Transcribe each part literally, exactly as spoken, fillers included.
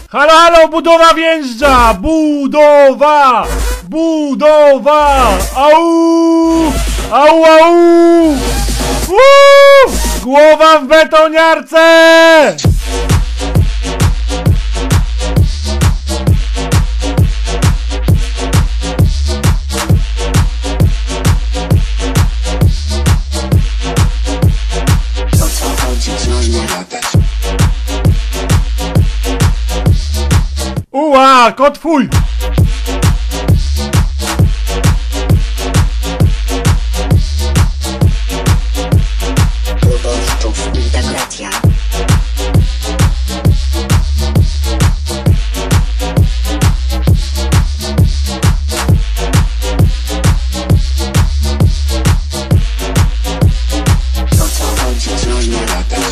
Halo, halo, budowa wjeżdża! Budowa! Budowa! Au! Au, au! Uuu! Głowa w betoniarce! Uła, kot twój! Proboszczów integracja. To co chodzić można latać.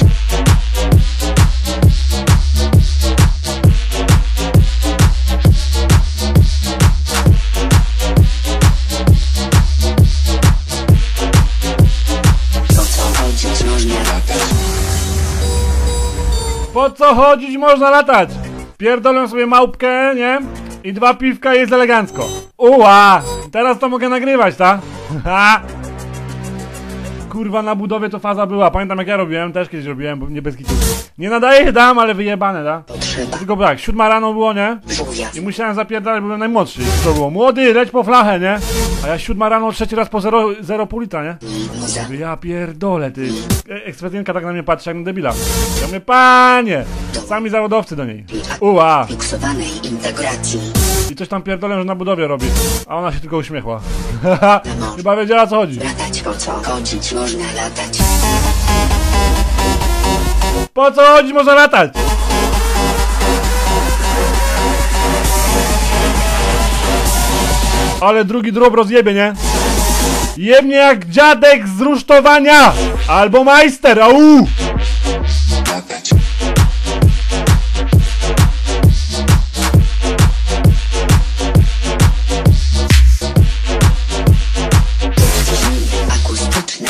Po co chodzić można latać? Pierdolę sobie małpkę, nie? I dwa piwka jest elegancko. Uła! Teraz to mogę nagrywać, tak? Kurwa, na budowie to faza była. Pamiętam jak ja robiłem, też kiedyś robiłem, bo nie bez kitu. Nie nadaje się dam, ale wyjebane, da? Tylko tak, siódma rano było, nie? I musiałem zapierdalać, byłem najmłodszy. I to było, młody, leć po flachę, nie? A ja siódma rano, trzeci raz po zero przecinek pięć litra, nie? Ja pierdolę, ty. Ekspedientka tak na mnie patrzy jak na debila. Ja mówię, panie! Sami zawodowcy do niej. Uła! I coś tam pierdolę, że na budowie robi. A ona się tylko uśmiechła. Chyba wiedziała o co chodzi. Latać, po co chodzić można latać. Po co chodzić można latać? Ale drugi drób rozjebie, nie? Jebnie jak dziadek z rusztowania! Albo majster, au! Latać. Akustyczne.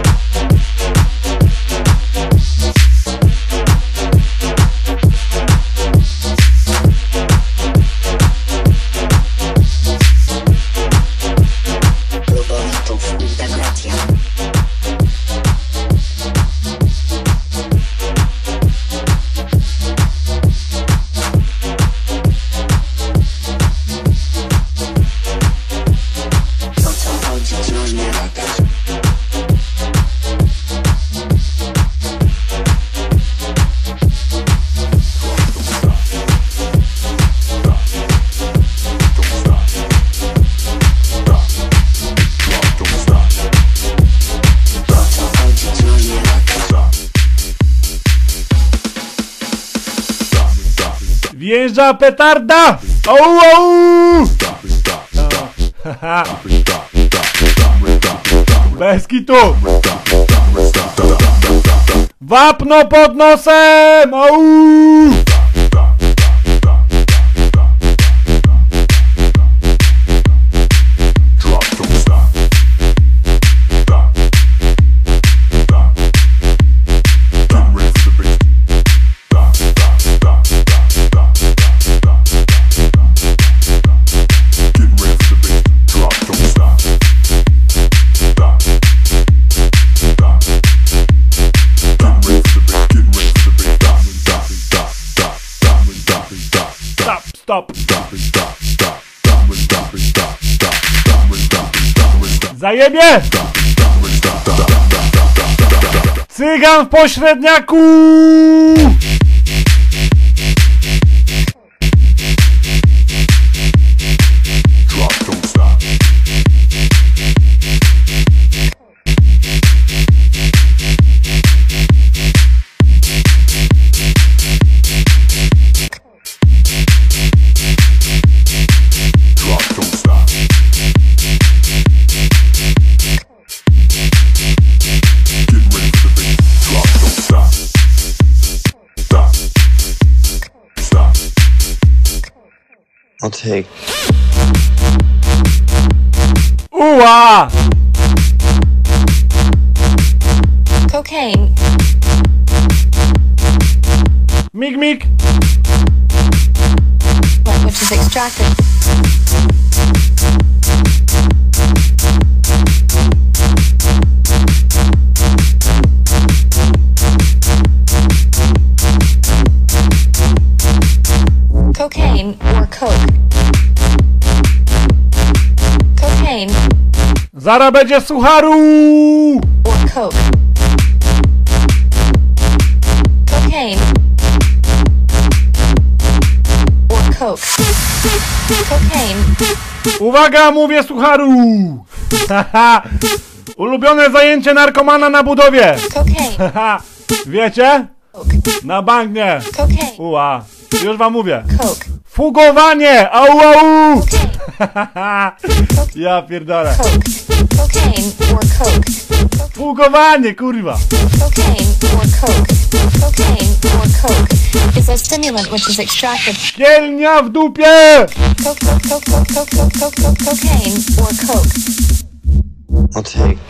Proboszczów integracja. To co chodzić można latać. To co chodzić można latać. Wjeżdża petarda! Au, au! Haha. Bez kitu! Wapno pod nosem! Au! Stop, stop! Zajebie! Cygan w pośredniaku! I'll take. Uła! Cocaine. Mig, mig! stimulant which is extracted. Cocaine or coke. Cocaine Zara będzie sucharu! or coke. Cocaine or coke. Cocaine Uwaga, mówię sucharu! Haha! Ulubione zajęcie narkomana na budowie! cocaine Haha! Wiecie? coke. Na bank nie! Cocaine Uła! Już wam mówię! coke. Fugowanie! Au, au! Cocaine Ja pierdolę! coke. Cocaine or coke. Fugowanie, kurwa! Cocaine or coke. Cocaine or coke is a stimulant which is extracted. Kielnia w dupie! Coke, coke, coke, coke, coke, coke, coke, coke, cocaine or coke. I'll take.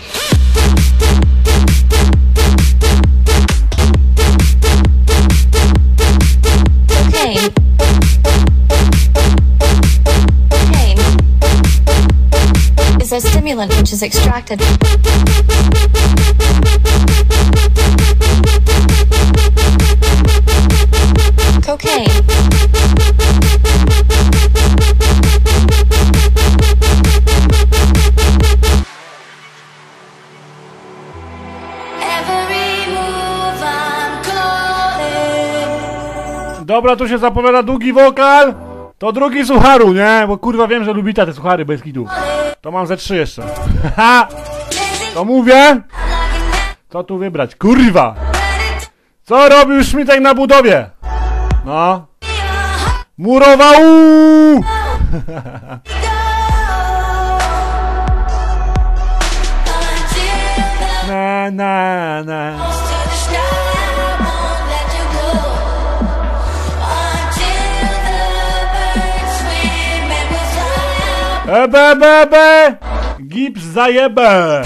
Cocaine. Cocaine is a stimulant which is extracted. Cocaine. Every move I'm calling. Dobra, tu się zapowiada długi wokal. To drugi sucharu, nie? Bo kurwa wiem, że lubicie te suchary bez kitu. To mam ze trzy jeszcze. Haha! To mówię? Co tu wybrać? Kurwa! Co robił Szmitek na budowie? No. Murował! Na na na. Ebe, ebe, ebe! Gips zajebę!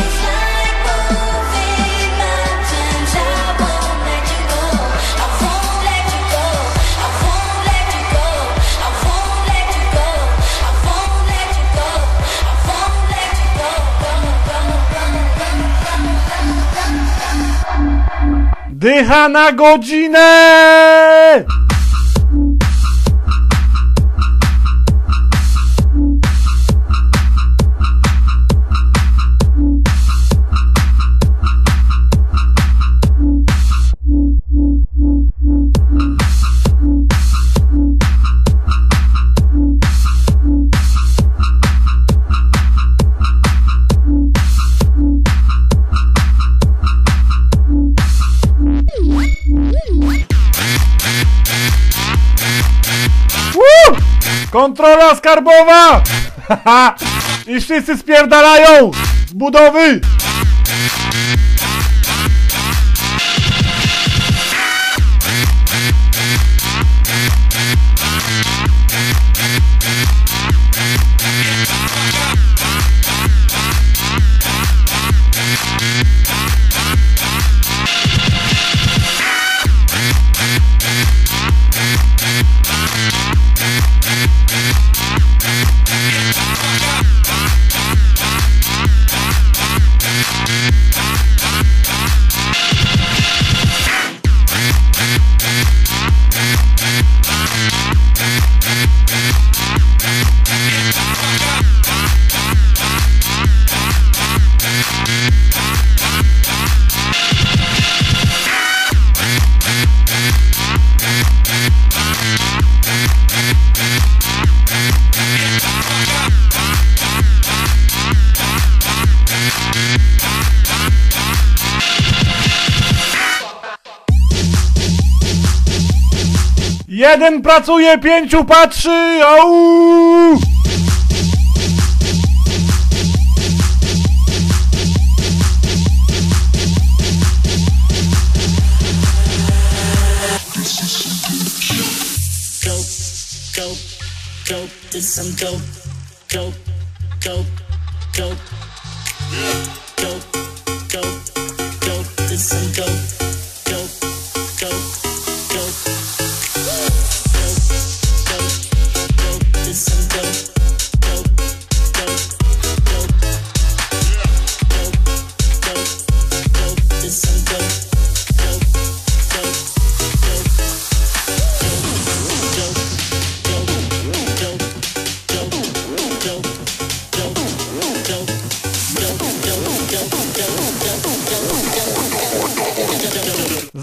Dycha na godzinę! Woo! Kontrola skarbowa! I wszyscy spierdalają z budowy! Jeden pracuje, pięciu patrzy! Au! dope, this some dope, dope, dope, dope, dope, dope, dope, this some dope, dope, dope, dope, dope, dope,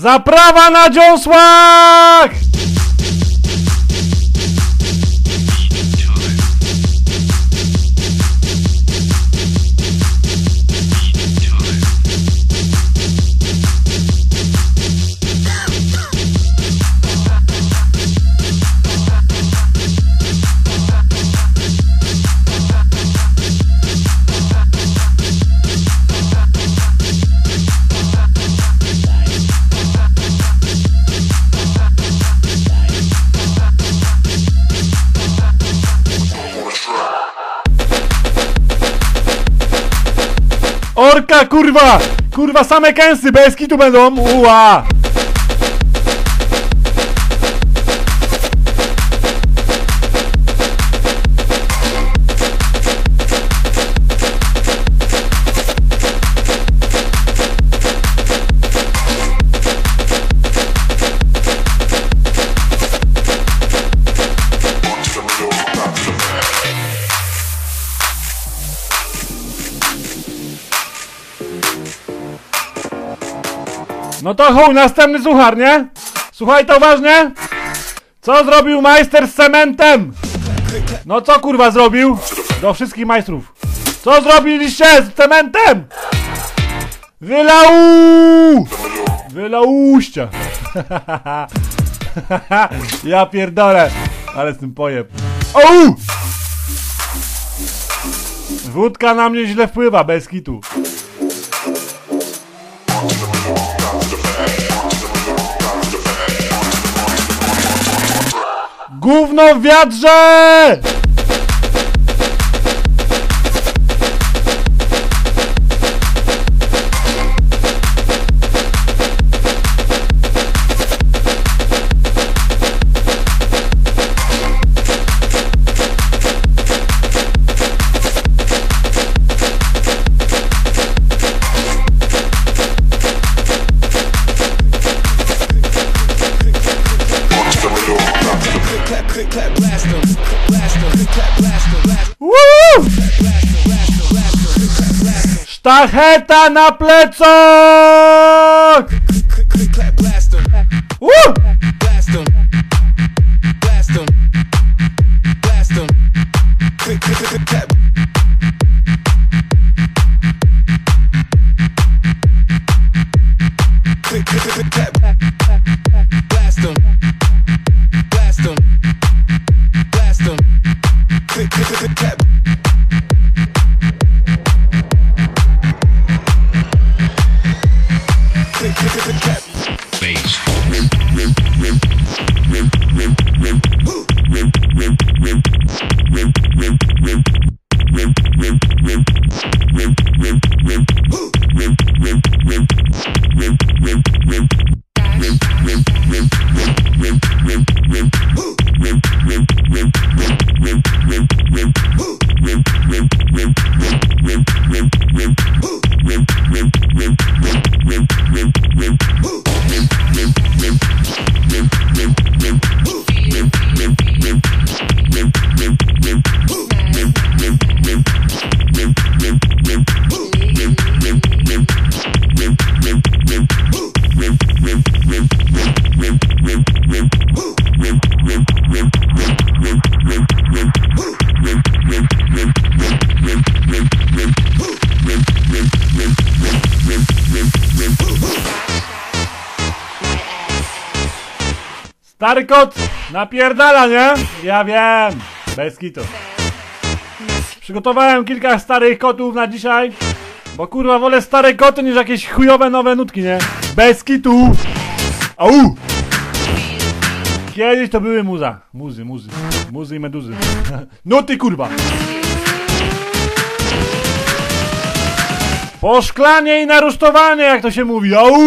Zaprawa na dziąsłach! Orka, kurwa! Kurwa, same kęsy, bez kitu będą! Uła! No to chuj, następny suchar, nie? Słuchaj to uważnie. Co zrobił majster z cementem? No co kurwa zrobił? Do wszystkich majstrów. Co zrobiliście z cementem? Wylał! Wylauście. Ja pierdolę. Ale z tym pojeb. Ouu! Wódka na mnie źle wpływa, bez kitu. Gówno w wiatrze! Woo! Sztacheta na plecok! Woo! Stary kot napierdala, nie? Ja wiem. Bez kitu. Przygotowałem kilka starych kotów na dzisiaj. Bo kurwa wolę stare koty niż jakieś chujowe nowe nutki, nie? Bez kitu. Au! Kiedyś to były muza. Muzy, muzy. Muzy i meduzy. Nuty kurwa. Poszklanie i narusztowanie, jak to się mówi. Au!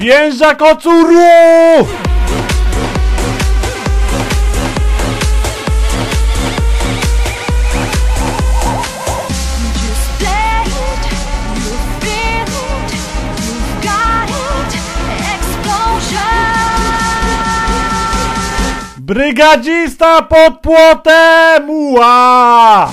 Wjeżdża kocuru! Brygadzista pod płotem! Ua!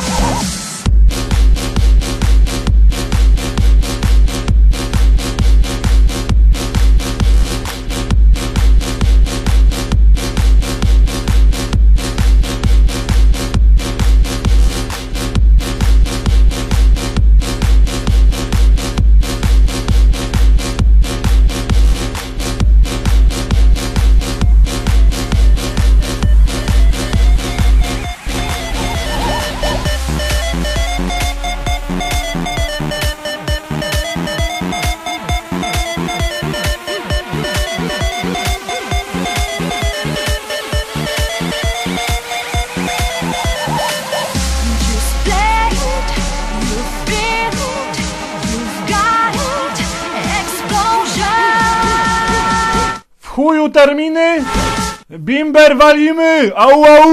W chuju terminy, bimber walimy, au au!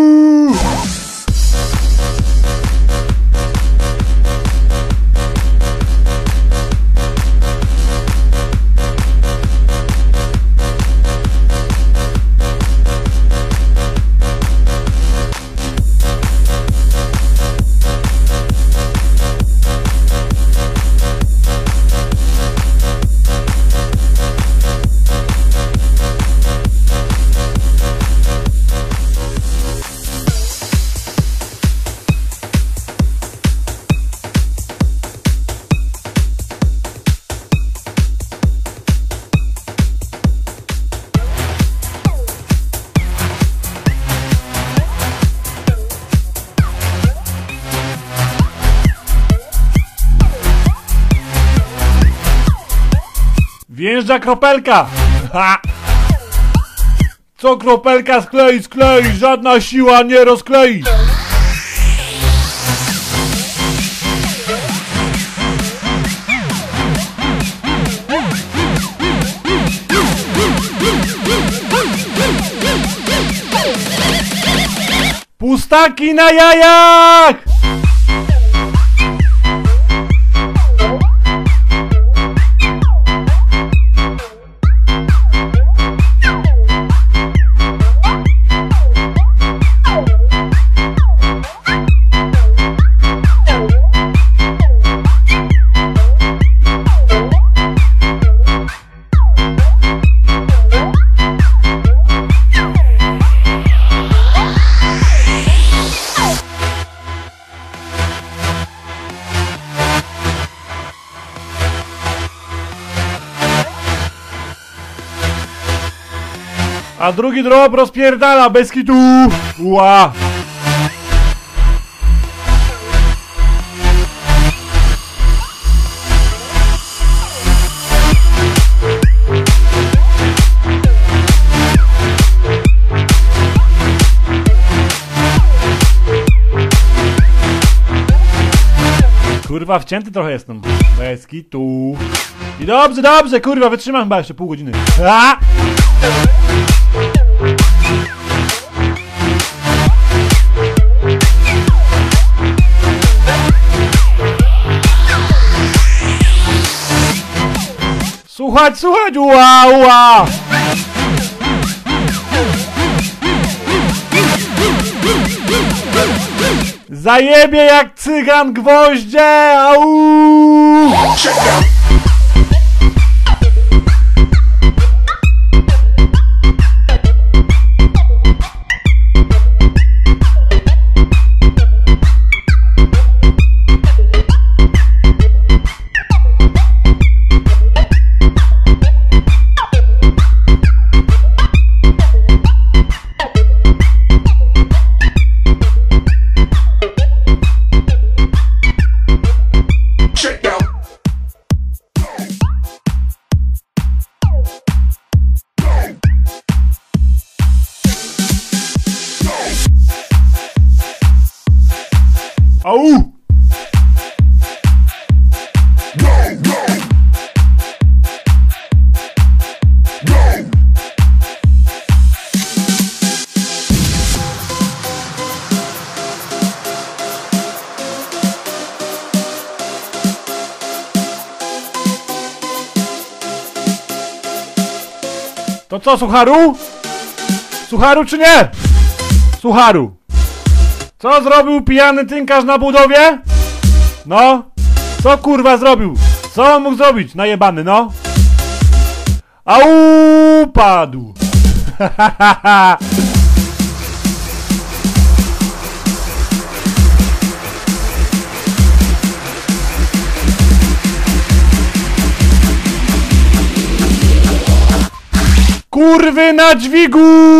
Wjeżdża kropelka! Ha! Co kropelka sklei, sklei, żadna siła nie rozklei! Pustaki na jajach! A drugi drop rozpierdala bez kitu. Ła. Kurwa, wcięty trochę jestem. Bez kitu. I dobrze, dobrze, kurwa, wytrzymam chyba jeszcze pół godziny. A! Słuchać, słuchać, ua, ua. Zajebie jak cygan gwoździe, au. To co, Sucharu? Sucharu czy nie? Sucharu. Co zrobił pijany tynkarz na budowie? No? Co kurwa zrobił? Co on mógł zrobić? Najebany, no? A upadł. Kurwy na dźwigu!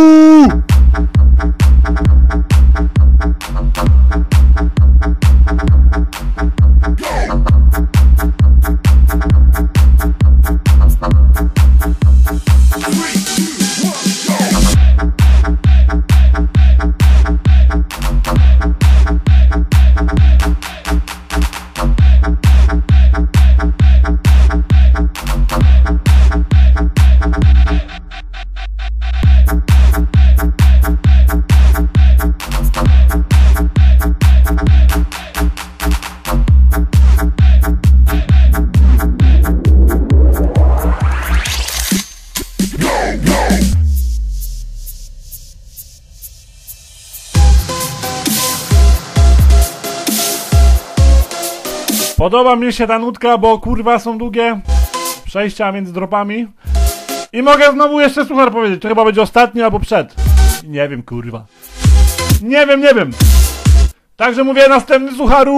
Podoba mi się ta nutka, bo kurwa są długie przejścia między dropami. I mogę znowu jeszcze suchar powiedzieć, to chyba będzie ostatni albo przed. Nie wiem kurwa. Nie wiem, nie wiem. Także mówię następny sucharu.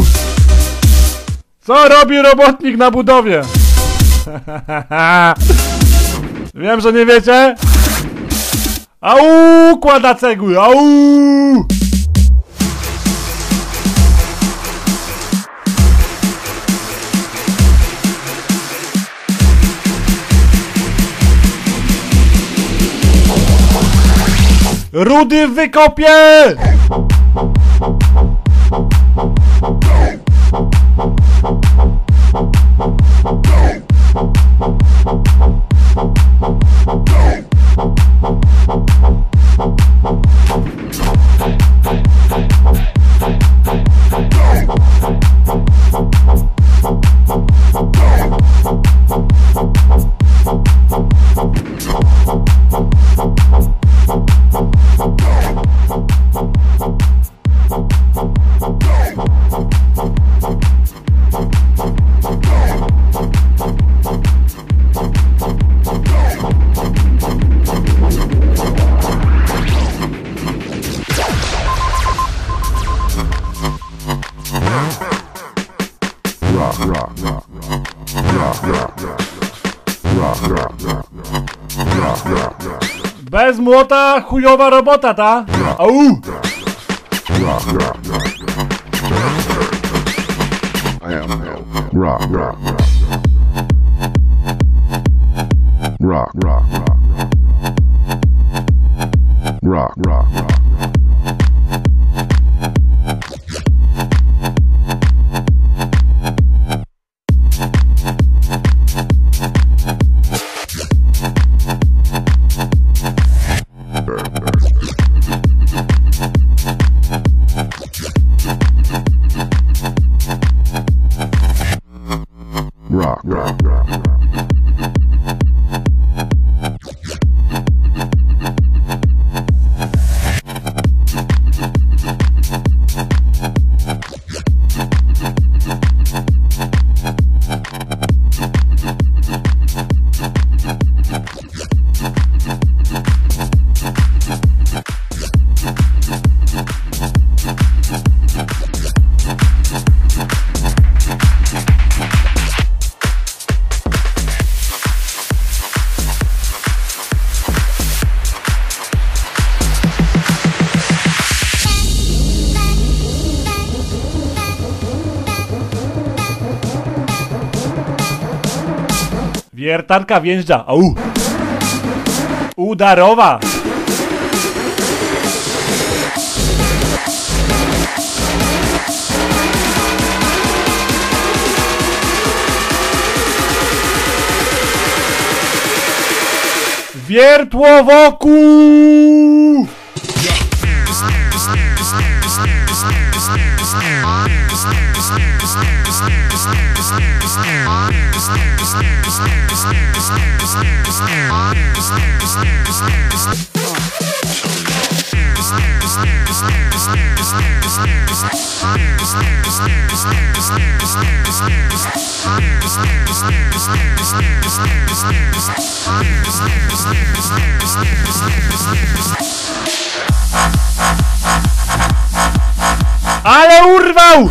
Co robi robotnik na budowie? Wiem, że nie wiecie. Au, kłada cegły, au. Rudy w wykopie! Bez młota chujowa robota, ta? Au! Rock, rock, rock, rock, rock, rock, rock. Rock, rock, rock, rock. Wiertarka wjeżdża, au! Udarowa! Wiertło wokół! Ale urwał!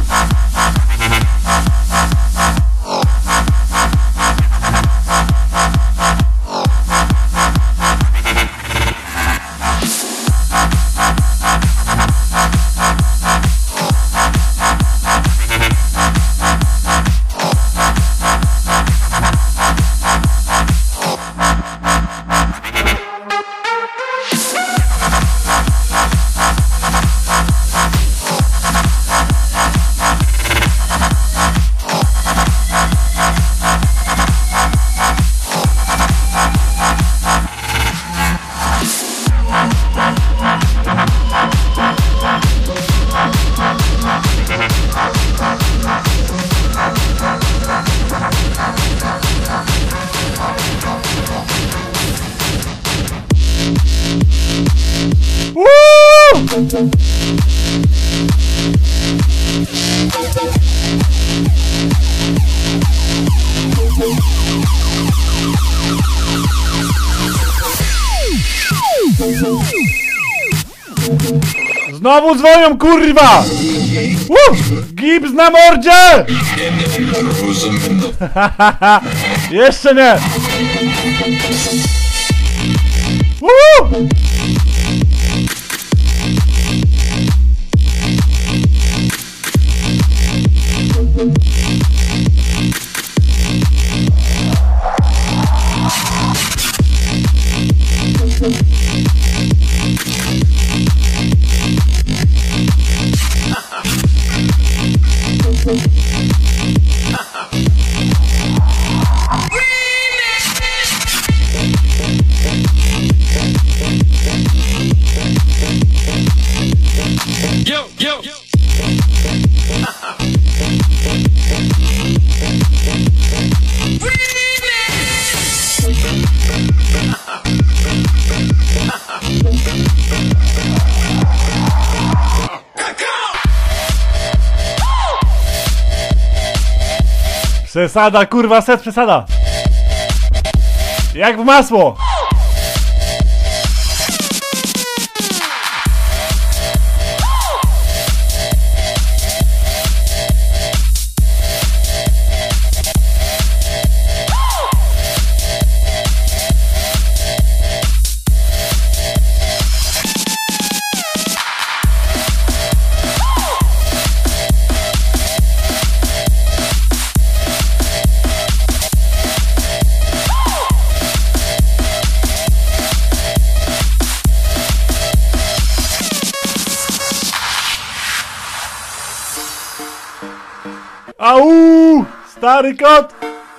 Znowu dzwonią, kurwa! Uh, gips na mordzie! Jeszcze nie! Uh! Yo, yo, yo. Przesada, kurwa, set przesada. Jak w masło. Au! Stary kot!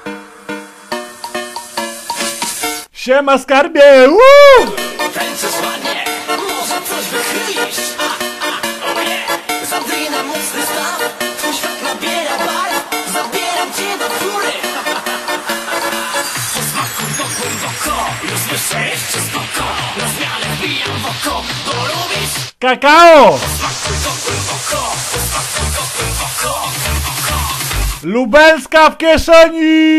Siema, skarbie! Uuu! Tańczysz ładnie, może coś wychylisz. A, a, oh yeah. Zadyna mocny staw, twój świat nabiera barw. Zabieram cię do góry. Posmakuj do głęboko, już słyszę jeszcze spoko. Na zmianę wbijam w oko, bo lubisz. Kakao! Posmakuj do głęboko, posmakuj do głęboko, głęboko. Lubelska w kieszeni!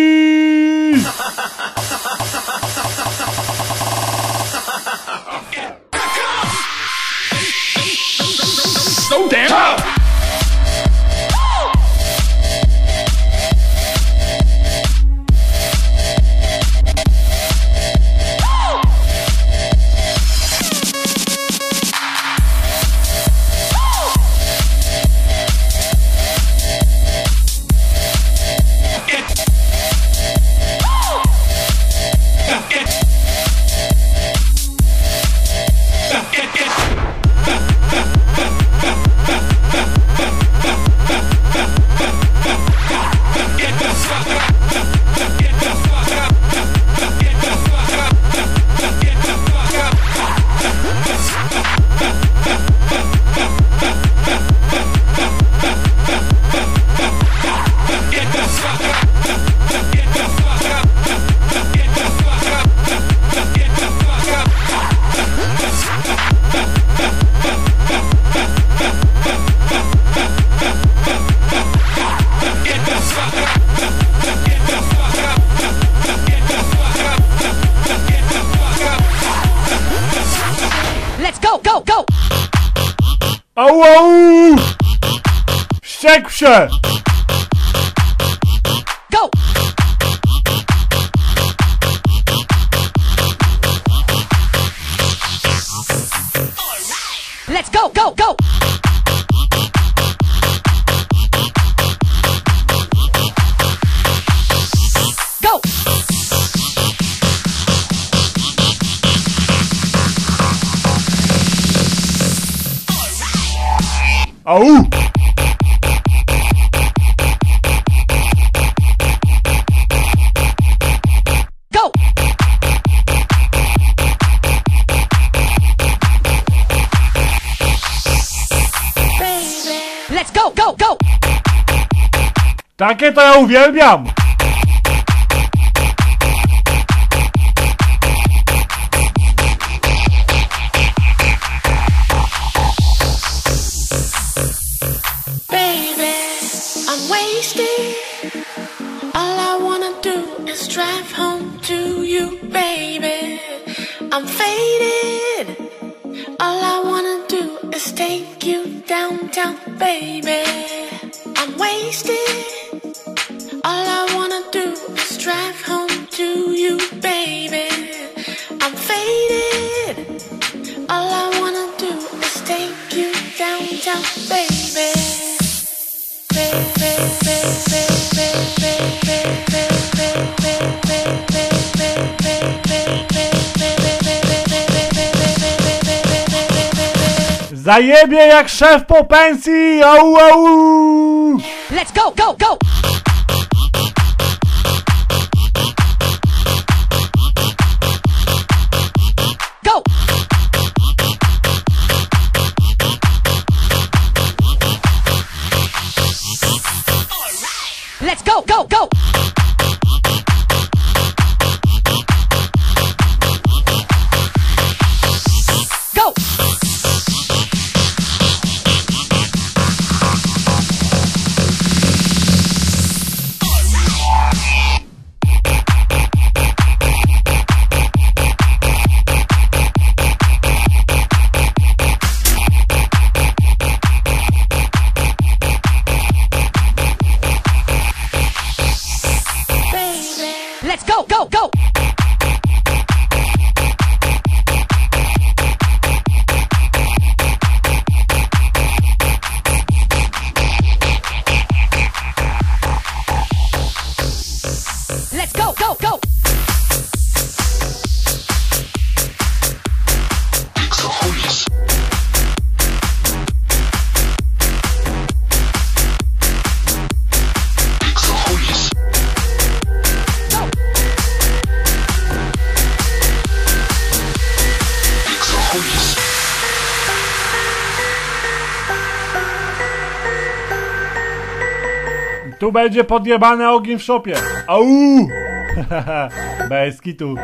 So damn up. Au, au! Wściekł się! Go! Let's go, go, go! Go! Au! Go! Let's go, go, go! Takie to ja uwielbiam! Baby, I'm wasted. All I wanna do is drive home to you, baby. I'm faded. All I wanna do is take you downtown, baby. I'm wasted. All I wanna do is drive home to you, baby. I'm faded. All I wanna do is take you downtown, baby. Zajebie jak szef po pensji! Au, au! Let's go, go, go! Go! Let's go, go, go! Go! Let's go, go, go! Let's go, go, go! Tu będzie podjebany ogień w szopie. Au! Bez kitu.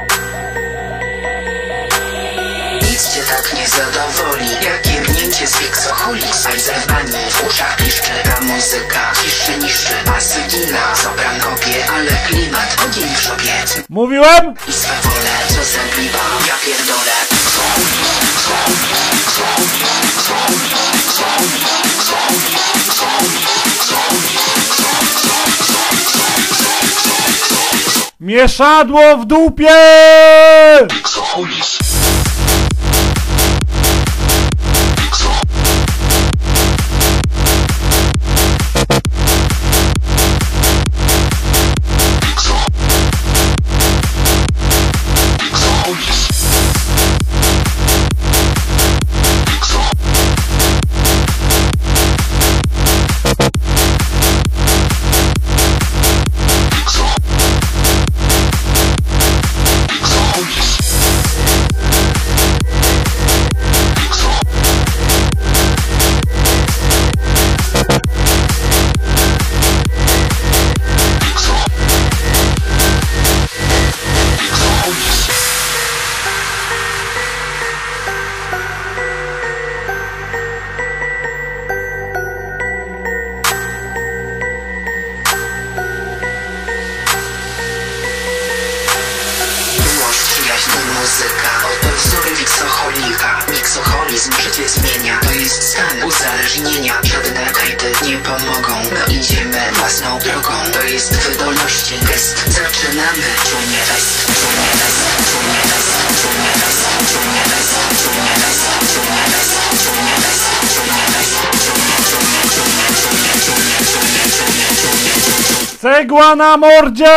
Nic cię tak nie zadowoli, jak jebnięcie z Fixoholis. A zerwany w uszach piszczy, ta muzyka ciszy niszczy. Basy gina, sopran kopie, ale klimat ogień w szopie. Mówiłem? I swe wolę, co zębliwa, ja pierdolę. Mieszadło w dupie! muzyka. Oto wzory miksoholika. Miksoholizm życie zmienia. To jest stan uzależnienia. Żadne hejty nie pomogą. No idziemy własną drogą. To jest wydolności gest. Zaczynamy. Czunie fest, czunie fest, czunie fest, czunie fest, czunie fest, czunie fest, czunie fest, czunie fest, czunie fest, czunie, czunie, czunie, czunie, czunie, czunie, czunie, czunie, czunie. Cegła na mordzie!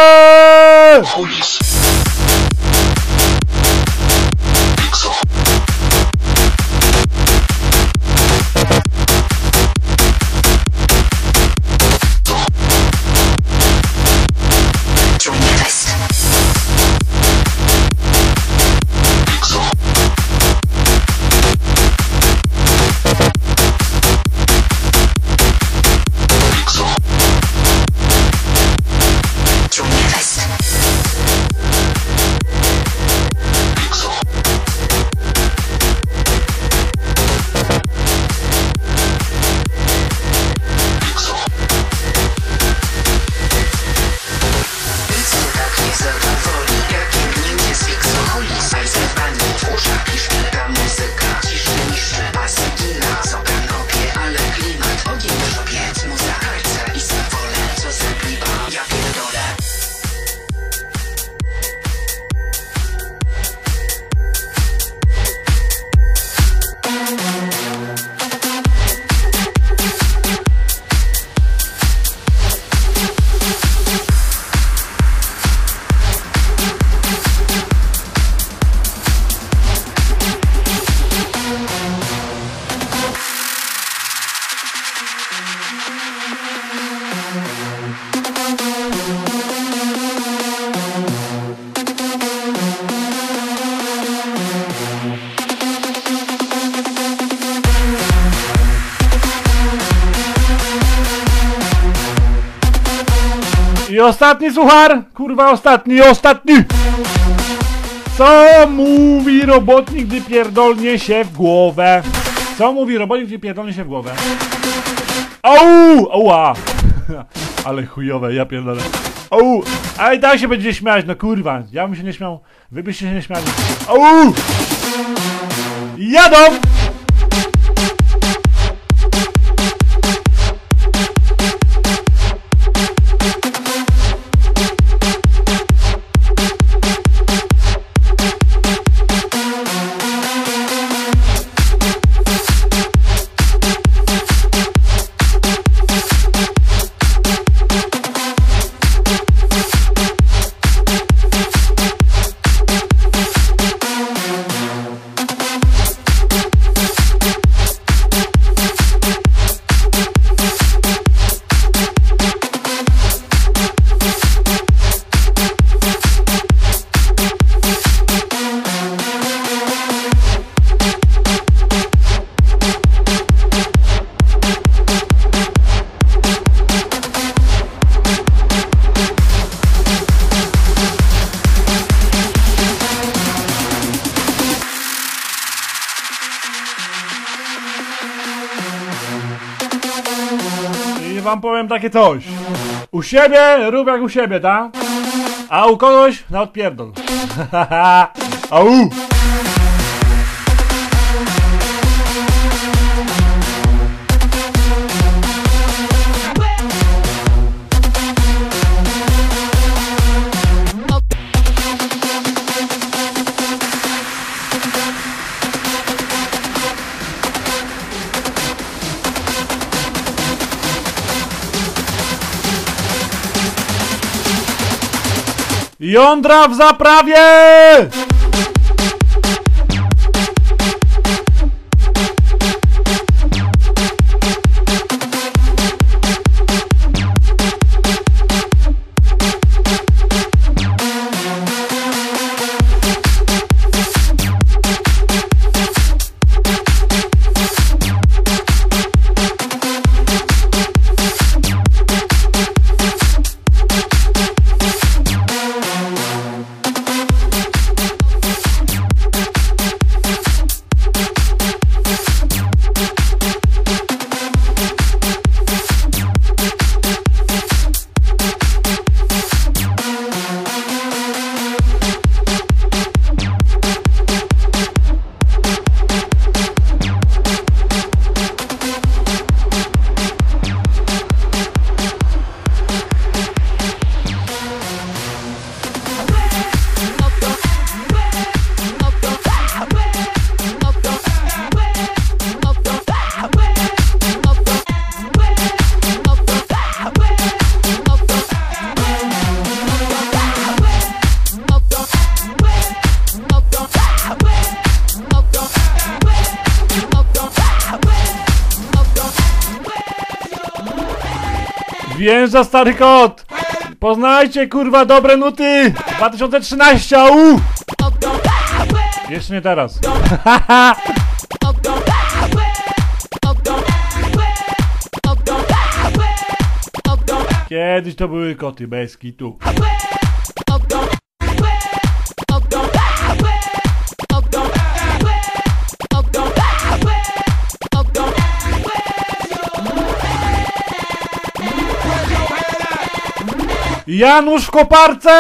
I ostatni suchar! Kurwa, ostatni, ostatni! Co mówi robotnik, gdy pierdolnie się w głowę? Co mówi robotnik, gdy pierdolnie się w głowę? Au! Ała! Ale chujowe, ja pierdolę. Au! A i tak się będzie śmiać, no kurwa. Ja bym się nie śmiał. Wy byście się nie śmiali. Au! Jadą! Wam powiem takie coś. U siebie rób jak u siebie, tak? A u kogoś na odpierdol. Au! Jądra w zaprawie! Wjeżdża stary kot! Poznajcie kurwa dobre nuty! dwa tysiące trzynaście, au! Jeszcze nie teraz. Kiedyś to były koty bez kitu. Janusz w koparce!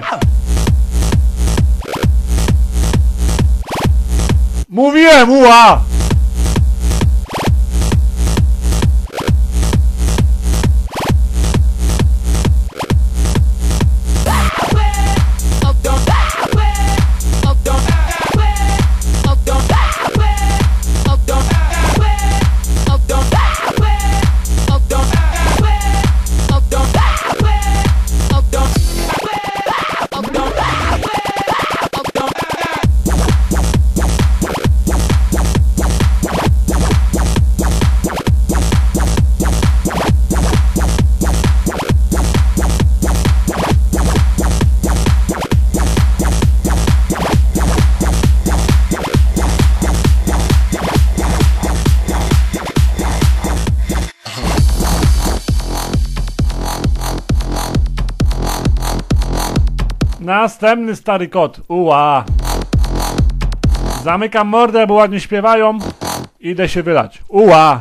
Mówiłem, uła! Następny stary kot. Uła. Zamykam mordę, bo ładnie śpiewają. Idę się wylać. Uła.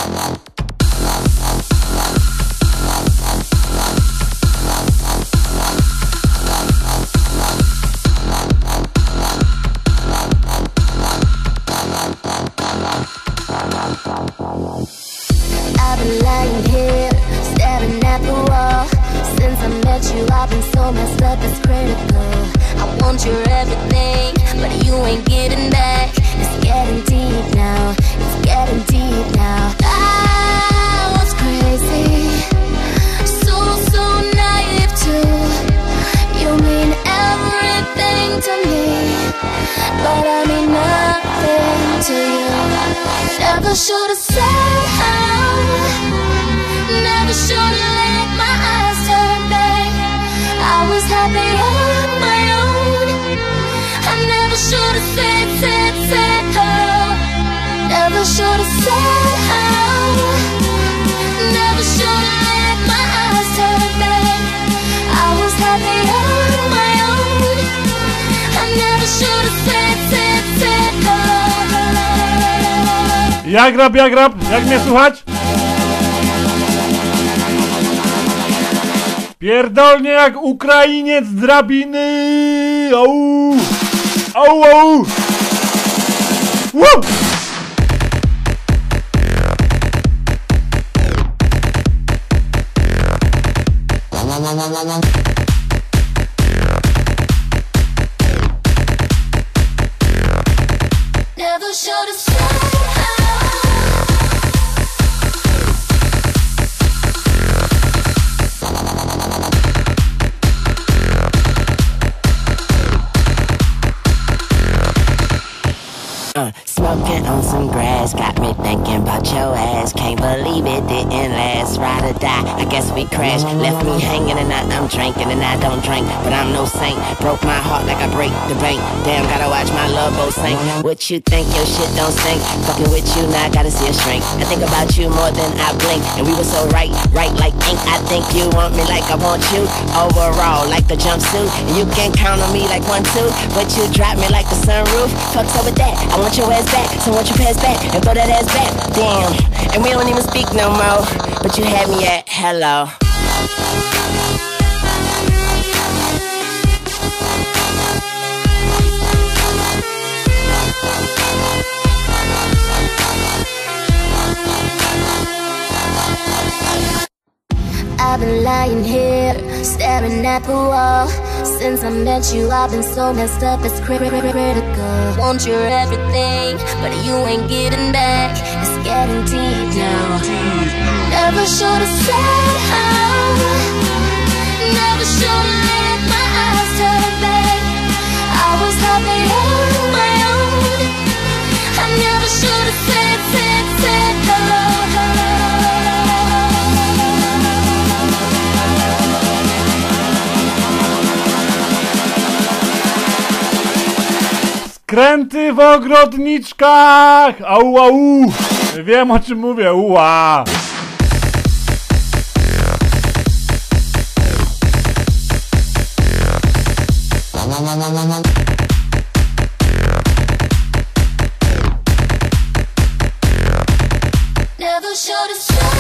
I've been lying here, staring at the wall. Since I met you, I've been so messed up, it's critical. I want your everything, but you ain't getting back. It's getting deep now, it's getting deep now. I was crazy, so, so naive too. You mean everything to me, but I mean nothing to you. Never should've said how, never should've let my eyes turn back. I was happy on my own. I never should've said, said, said how. Never should've said how. Never should've let my eyes turn back. I was happy on my own. I never should've said, said, said how. Jak rap, jak rap, jak mnie słuchać? Pierdolnie jak Ukrainiec z drabiny! Au! Au, au! Woo! Never should've said how. Uh, smoking on some grass got me thinking about your ass. Can't believe it didn't last. Ride or die, I guess we crashed. Left me hanging and now I'm drinking and I don't drink, but I'm no saint. Broke my heart like I break the bank. Damn, gotta watch my love boat sink. What you think your shit don't stink? Fucking with you now, gotta see a shrink. I think about you more than I blink, and we were so right, right like ink. I think you want me like I want you. Overall, like the jumpsuit, and you can count on me like one two, but you drop me like the sunroof. Fuck's up with that? I want your ass back, so won't you pass back and throw that ass back? Damn, and we don't even speak no more, but you had me at hello. I've been lying here, staring at the wall. Since I met you, I've been so messed up, it's cri- cri- cri- critical. Want your everything, but you ain't getting back. It's getting deep now. Never should've said how. Never should've let my eyes turn back. I was happy on my own. I never should've said, said, said hello, hello. Skręty w ogrodniczkach! Au, au! Wiem, o czym mówię, ua! Never showed us strong.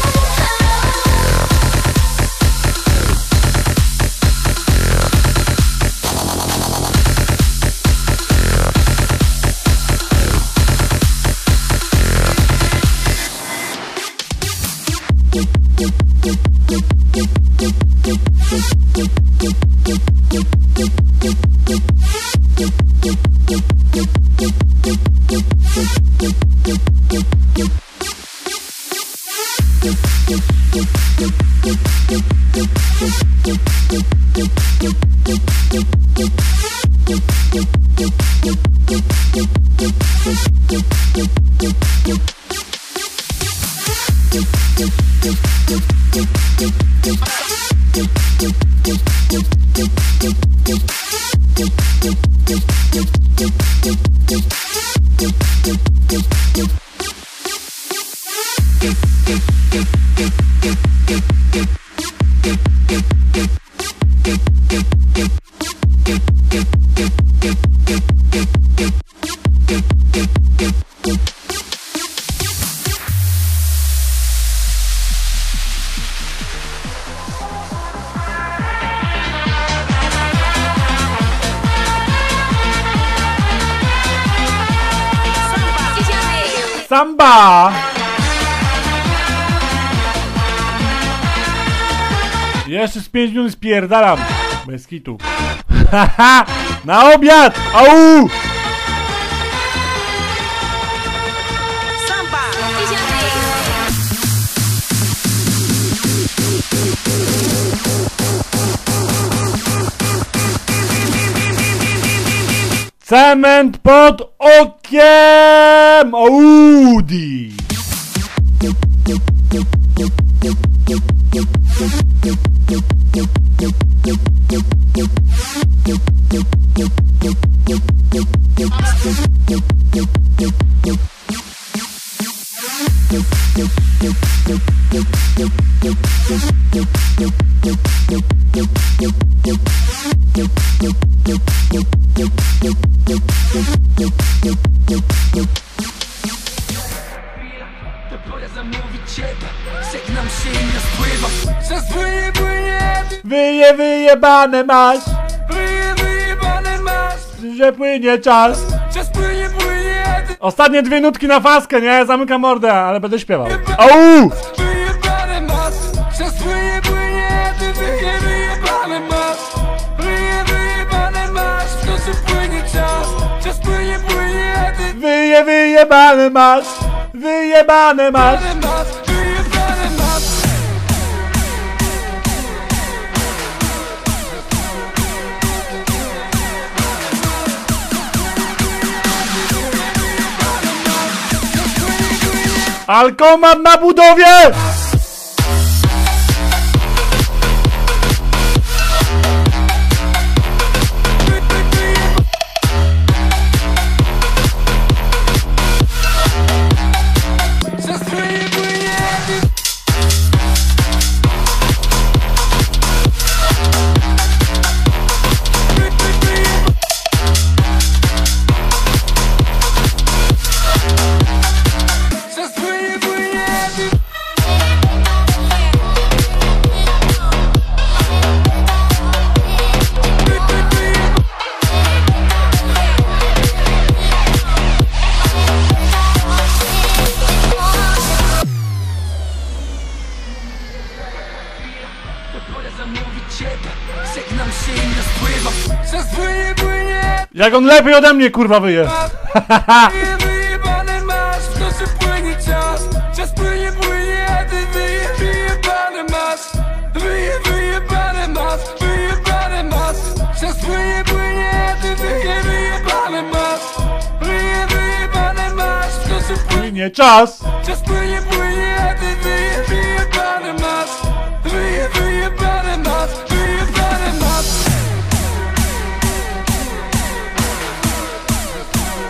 Samba! Jeszcze z pięć minut spierdalam. Bez kitu. Haha! Na obiad! Au! Cement pod okiem! Audi! Wyje, wyjebane masz, Wyje, wyjebane masz, że płynie czas. czas płynie, płynie. Ostatnie dwie nutki na faskę, nie? Zamykam mordę, ale będę śpiewał. Au! Wyjebane masz, czas płynie, płynie. Ty wyje, wyjebane masz, wyje, wyjebane masz, w końcu płynie czas, czas płynie, płynie. Ty Wyje, wyjebane masz, wyjebane masz. wyjebane masz, wyjebane masz. Alkomat na budowie! Czas płynie, płynie. Czas płynie, płynie. Pora zamówić ciepło, żegnam się i rozpływam. Czas płynie, płynie. Jak on lepiej ode mnie, kurwa, wyje. Wyje, wyjebane masz, w końcu płynie czas. Czas płynie, płynie. Ty wyje, wyjebane masz, wyje, wyjebane masz, wyjebane masz. Czas płynie, płynie. Ty wyje, wyjebane masz, wyje, wyjebane masz, w końcu płynie. Płynie czas. Czas płynie, płynie. Ty wyje, wyjebane masz, wyje, wyjebane masz, wyjebane masz.